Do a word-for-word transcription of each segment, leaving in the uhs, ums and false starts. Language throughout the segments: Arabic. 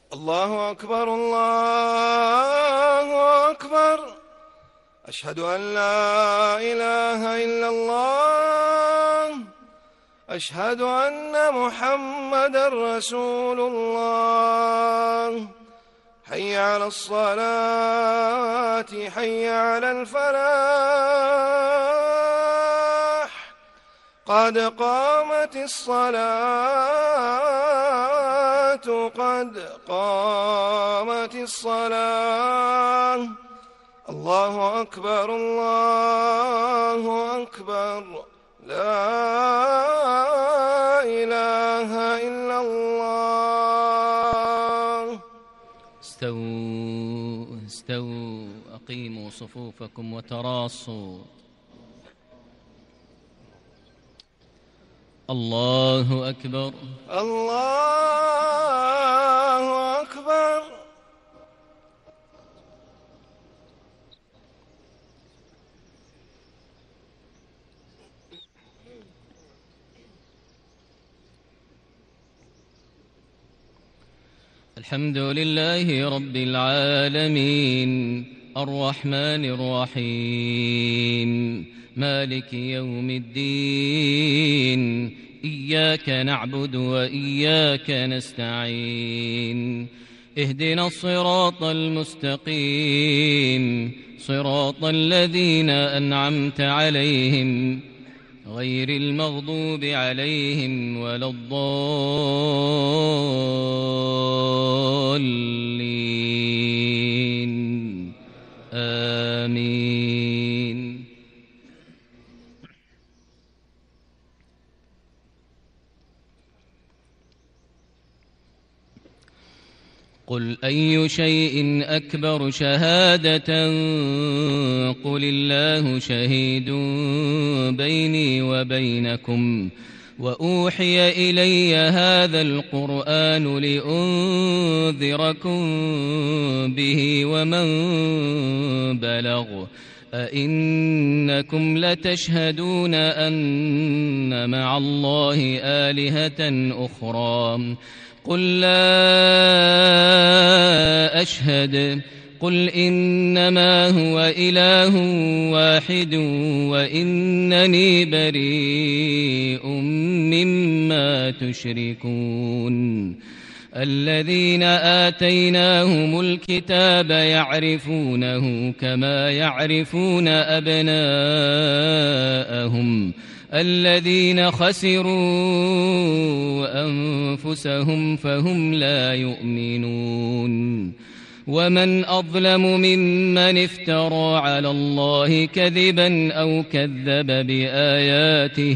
الله أكبر الله أكبر. أشهد أن لا إله إلا الله. أشهد أن محمدًا رسول الله. حي على الصلاة حي على الفلاح. قد قامت الصلاة قد قامت الصلاة. الله أكبر الله أكبر. لا إله إلا الله. استووا استووا أقيموا صفوفكم وتراصوا. الله أكبر الله أكبر. الحمد لله رب العالمين الرحمن الرحيم مالك يوم الدين. إياك نعبد وإياك نستعين. اهدنا الصراط المستقيم صراط الذين أنعمت عليهم غير المغضوب عليهم ولا الضالين. آمين. قل أي شيء أكبر شهادة قل الله شهيد بيني وبينكم وأوحي إلي هذا القرآن لأنذركم به ومن بلغ أئنكم لتشهدون أن مع الله آلهة أخرى قل لا أشهد قل إنما هو إله واحد وإنني بريء مما تشركون. الذين آتيناهم الكتاب يعرفونه كما يعرفون أبناءهم الذين خسروا أنفسهم فهم لا يؤمنون. ومن أظلم ممن افترى على الله كذبا أو كذب بآياته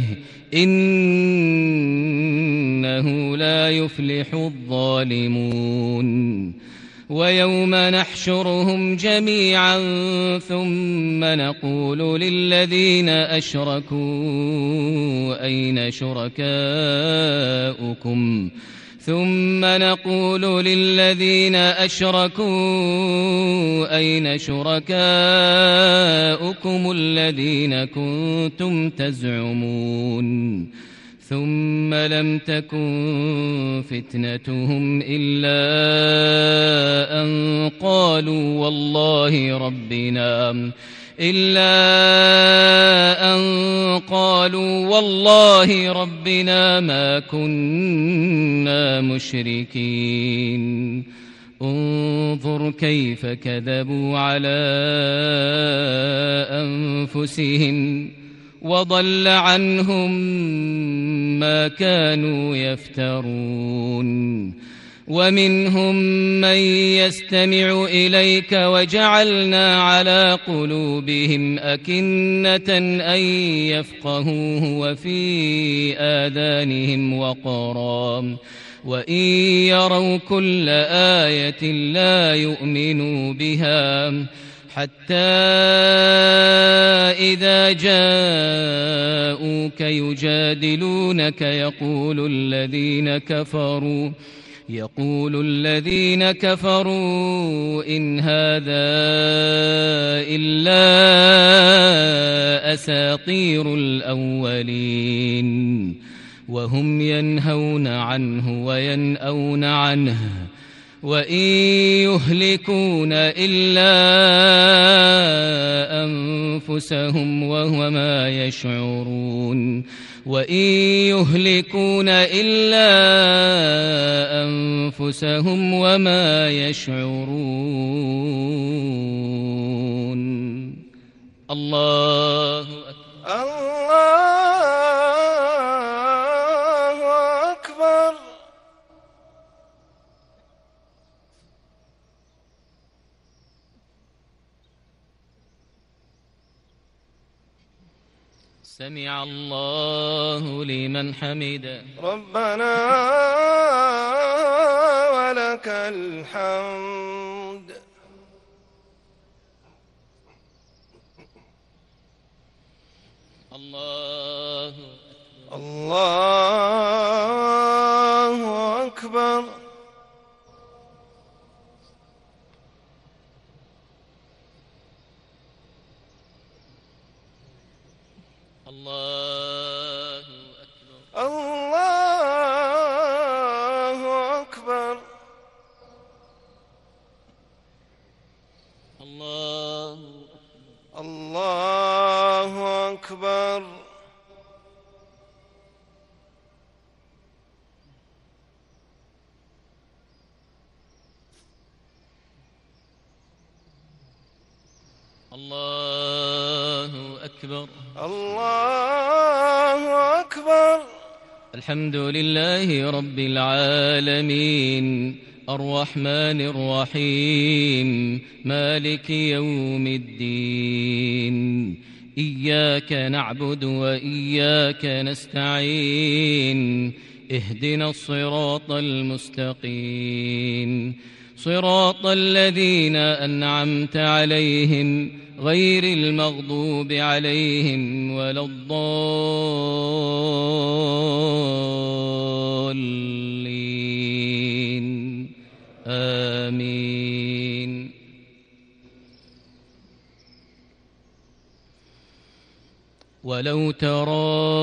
إنه لا يفلح الظالمون. ويوم نحشرهم جميعا ثم نقول للذين أشركوا أين شركاؤكم ثم نقول للذين أشركوا أين شركاؤكم الذين كنتم تزعمون ثم لم تكن فتنتهم إلا أن قالوا والله ربنا إلا أن قالوا والله ربنا ما كنا مشركين. انظر كيف كذبوا على أنفسهم وضل عنهم ما كانوا يفترون. ومنهم من يستمع إليك وجعلنا على قلوبهم أكنة أن يفقهوه وفي آذانهم وقرا وإن يروا كل آية لا يؤمنوا بها حتى إذا جاءوك يجادلونك يقول الذين كفروا يقول الذين كفروا إن هذا إلا أساطير الأولين وهم ينهون عنه وينأون عنه وإن يهلكون إلا أنفسهم وما يشعرون وإن يهلكون إلا أنفسهم وما يشعرون. الله أكبر. الله أكبر. سمع الله لمن حمده. ربنا ولك الحمد. الله الله أكبر. الله أكبر. الله أكبر. الله الله أكبر. الله أكبر. الله أكبر. الحمد لله رب العالمين الرحمن الرحيم مالك يوم الدين. إياك نعبد وإياك نستعين. اهدنا الصراط المستقيم صراط الذين أنعمت عليهم غير المغضوب عليهم ولا الضالين. آمين. ولو ترى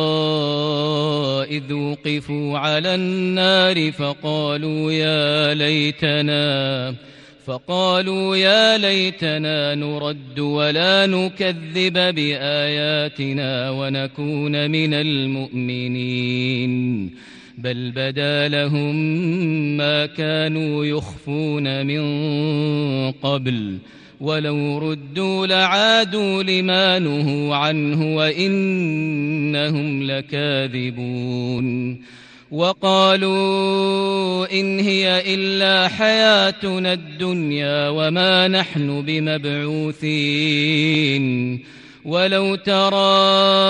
إذ وقفوا على النار فقالوا يا ليتنا فقالوا يا ليتنا نرد ولا نكذب بآياتنا ونكون من المؤمنين بل بدا لهم ما كانوا يخفون من قبل ولو ردوا لعادوا لما نهوا عنه وإنهم لكاذبون. وقالوا إن هي إلا حياتنا الدنيا وما نحن بمبعوثين. ولو ترى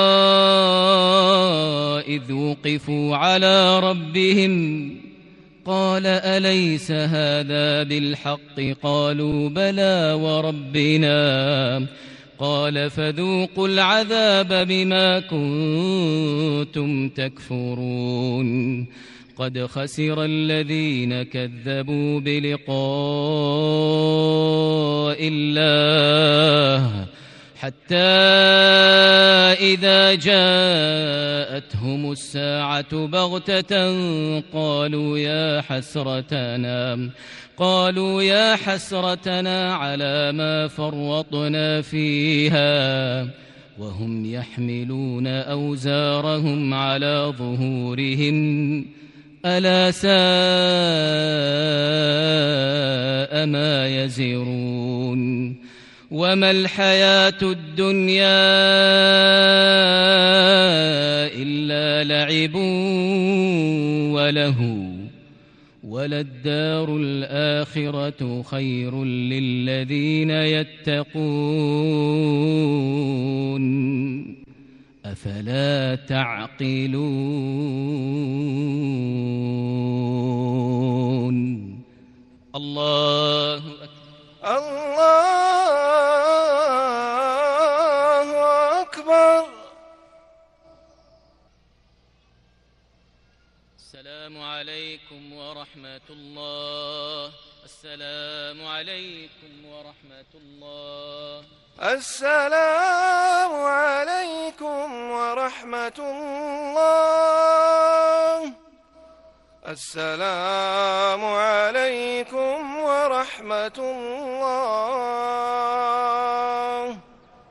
إذ وقفوا على ربهم قال أليس هذا بالحق قالوا بلى وربنا قال فذوقوا العذاب بما كنتم تكفرون. قد خسر الذين كذبوا بلقاء الله حتى إذا جاءتهم الساعة بغتة قالوا يا حسرتنا قالوا يا حسرتنا على ما فرطنا فيها وهم يحملون أوزارهم على ظهورهم ألا ساء ما يزرون. وما الحياة الدنيا إلا لعب وله وللدار الآخرة خير للذين يتقون أفلا تعقلون. الله أكبر. الله أكبر. السلام عليكم ورحمة الله. السلام عليكم ورحمة الله. السلام عليكم ورحمة الله. السلام عليكم ورحمة الله.